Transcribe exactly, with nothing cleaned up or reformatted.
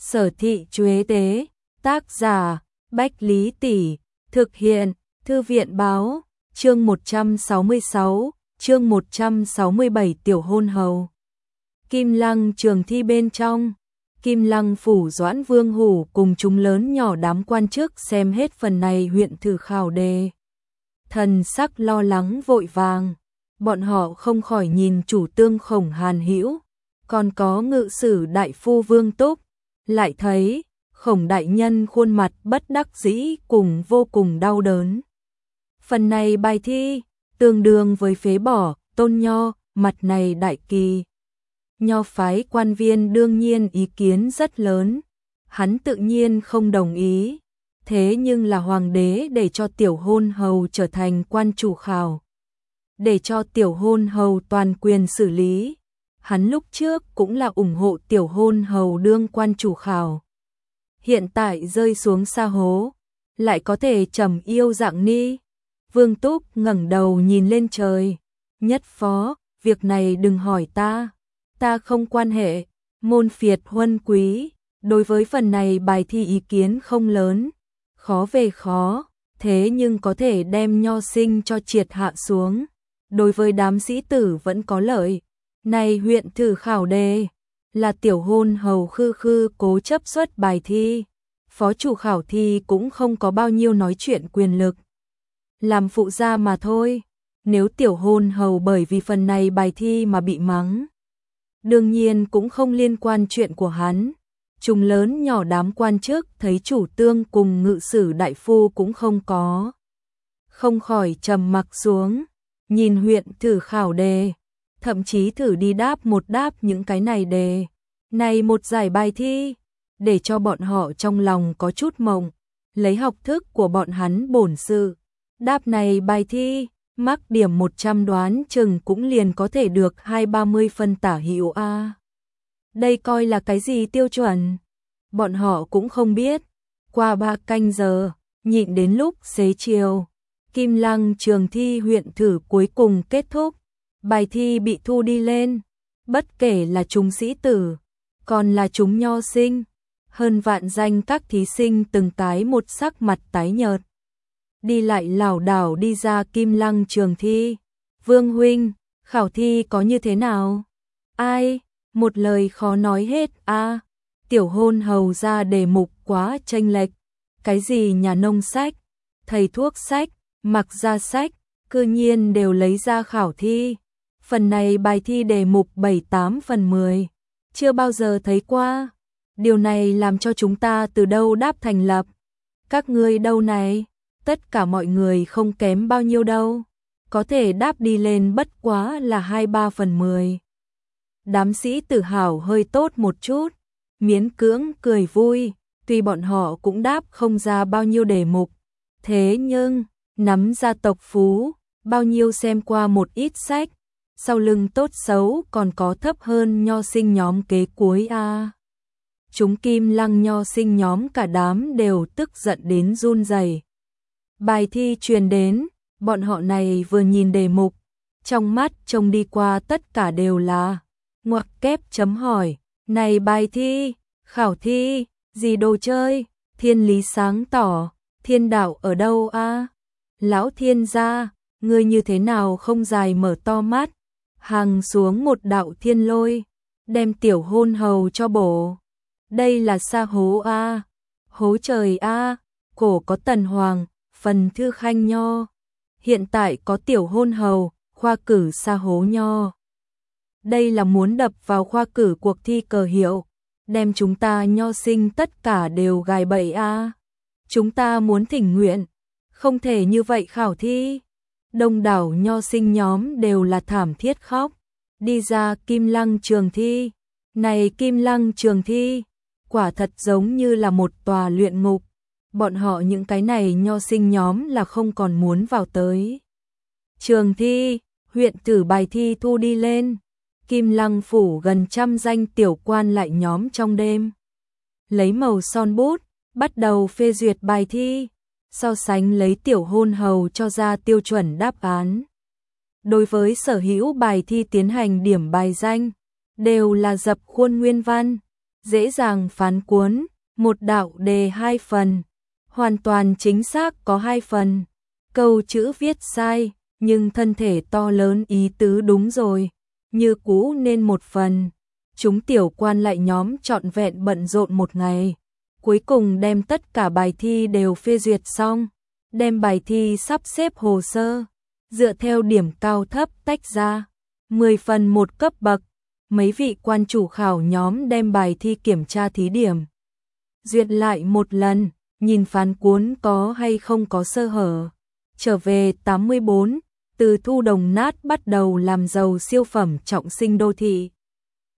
Sở thị Chuế Tế, tác giả, Bách Lý Tỷ, thực hiện, Thư viện Báo, chương một trăm sáu mươi sáu, chương một trăm sáu mươi bảy Tiểu hôn hầu. Kim Lăng Trường Thi bên trong, Kim Lăng phủ Doãn Vương Hủ cùng chúng lớn nhỏ đám quan chức xem hết phần này huyện thử khảo đề. Thần sắc lo lắng vội vàng, bọn họ không khỏi nhìn chủ tương Khổng Hàn Hữu, còn có ngự sử đại phu Vương Túc, lại thấy Khổng đại nhân khuôn mặt bất đắc dĩ cùng vô cùng đau đớn. Phần này bài thi tương đương với phế bỏ Tôn Nho, mặt này đại kỳ. Nho phái quan viên đương nhiên ý kiến rất lớn, hắn tự nhiên không đồng ý, thế nhưng là hoàng đế để cho tiểu hôn hầu trở thành quan chủ khảo, để cho tiểu hôn hầu toàn quyền xử lý. Hắn lúc trước cũng là ủng hộ tiểu hôn hầu đương quan chủ khảo. Hiện tại rơi xuống sa hố, lại có thể trầm yêu dạng ni. Vương Túc ngẩng đầu nhìn lên trời, nhất phó, việc này đừng hỏi ta, ta không quan hệ, môn phiệt huân quý, đối với phần này bài thi ý kiến không lớn, khó về khó, thế nhưng có thể đem nho sinh cho triệt hạ xuống, đối với đám sĩ tử vẫn có lợi. Này huyện thử khảo đề, là tiểu hôn hầu khư khư cố chấp xuất bài thi, phó chủ khảo thi cũng không có bao nhiêu nói chuyện quyền lực. Làm phụ gia mà thôi, nếu tiểu hôn hầu bởi vì phần này bài thi mà bị mắng, đương nhiên cũng không liên quan chuyện của hắn. Chúng lớn nhỏ đám quan chức thấy chủ tương cùng ngự sử đại phu cũng không có, không khỏi trầm mặc xuống, nhìn huyện thử khảo đề, thậm chí thử đi đáp một đáp những cái này đề, này một giải bài thi, để cho bọn họ trong lòng có chút mộng, lấy học thức của bọn hắn bổn sự, đáp này bài thi, mắc điểm một trăm đoán chừng cũng liền có thể được hai ba mươi phân tả hữu a. Đây coi là cái gì tiêu chuẩn? Bọn họ cũng không biết. Qua ba canh giờ, nhịn đến lúc xế chiều, Kim Lăng Trường Thi huyện thử cuối cùng kết thúc. Bài thi bị thu đi lên, bất kể là chúng sĩ tử, còn là chúng nho sinh, hơn vạn danh các thí sinh từng tái một sắc mặt tái nhợt. Đi lại lảo đảo đi ra Kim Lăng Trường Thi. Vương huynh, khảo thi có như thế nào? Ai? Một lời khó nói hết a. À, tiểu hôn hầu ra đề mục quá chênh lệch. Cái gì nhà nông sách, thầy thuốc sách, mặc ra sách, cư nhiên đều lấy ra khảo thi. Phần này bài thi đề mục bảy tám phần mười, chưa bao giờ thấy qua. Điều này làm cho chúng ta từ đâu đáp thành lập. Các ngươi đâu này, tất cả mọi người không kém bao nhiêu đâu, có thể đáp đi lên bất quá là hai ba phần mười. Đám sĩ tử hào hơi tốt một chút, miễn cưỡng cười vui, tuy bọn họ cũng đáp không ra bao nhiêu đề mục, thế nhưng nắm gia tộc phú, bao nhiêu xem qua một ít sách, sau lưng tốt xấu còn có thấp hơn nho sinh nhóm kế cuối a. À. Chúng Kim Lăng nho sinh nhóm cả đám đều tức giận đến run rẩy. Bài thi truyền đến, bọn họ này vừa nhìn đề mục, trong mắt trông đi qua tất cả đều là ngoặc kép chấm hỏi, này bài thi, khảo thi, gì đồ chơi, thiên lý sáng tỏ, thiên đạo ở đâu a? À? Lão thiên gia, ngươi như thế nào không dài mở to mắt, hàng xuống một đạo thiên lôi, đem tiểu hôn hầu cho bổ. Đây là sa hố a, à? Hố trời a, à? Cổ có tần hoàng, phần thư khanh nho, hiện tại có tiểu hôn hầu, khoa cử sa hố nho. Đây là muốn đập vào khoa cử cuộc thi cờ hiệu, đem chúng ta nho sinh tất cả đều gài bẫy a. À? Chúng ta muốn thỉnh nguyện, không thể như vậy khảo thi. Đông đảo nho sinh nhóm đều là thảm thiết khóc, đi ra Kim Lăng Trường Thi. Này Kim Lăng Trường Thi, quả thật giống như là một tòa luyện ngục. Bọn họ những cái này nho sinh nhóm là không còn muốn vào tới. Trường thi, huyện tử bài thi thu đi lên. Kim Lăng phủ gần trăm danh tiểu quan lại nhóm trong đêm. Lấy màu son bút, bắt đầu phê duyệt bài thi, so sánh lấy tiểu hôn hầu cho ra tiêu chuẩn đáp án. Đối với sở hữu bài thi tiến hành điểm bài danh, đều là dập khuôn nguyên văn. dễ dàng phán cuốn, một đạo đề hai phần, hoàn toàn chính xác có hai phần. Câu chữ viết sai, nhưng thân thể to lớn ý tứ đúng rồi, như cũ nên một phần. Chúng tiểu quan lại nhóm trọn vẹn bận rộn một ngày, cuối cùng đem tất cả bài thi đều phê duyệt xong, đem bài thi sắp xếp hồ sơ, dựa theo điểm cao thấp tách ra, mười phần một cấp bậc. Mấy vị quan chủ khảo nhóm đem bài thi kiểm tra thí điểm, duyệt lại một lần, nhìn phán cuốn có hay không có sơ hở. Trở về tám mươi bốn, từ thu đồng nát bắt đầu làm giàu siêu phẩm trọng sinh đô thị.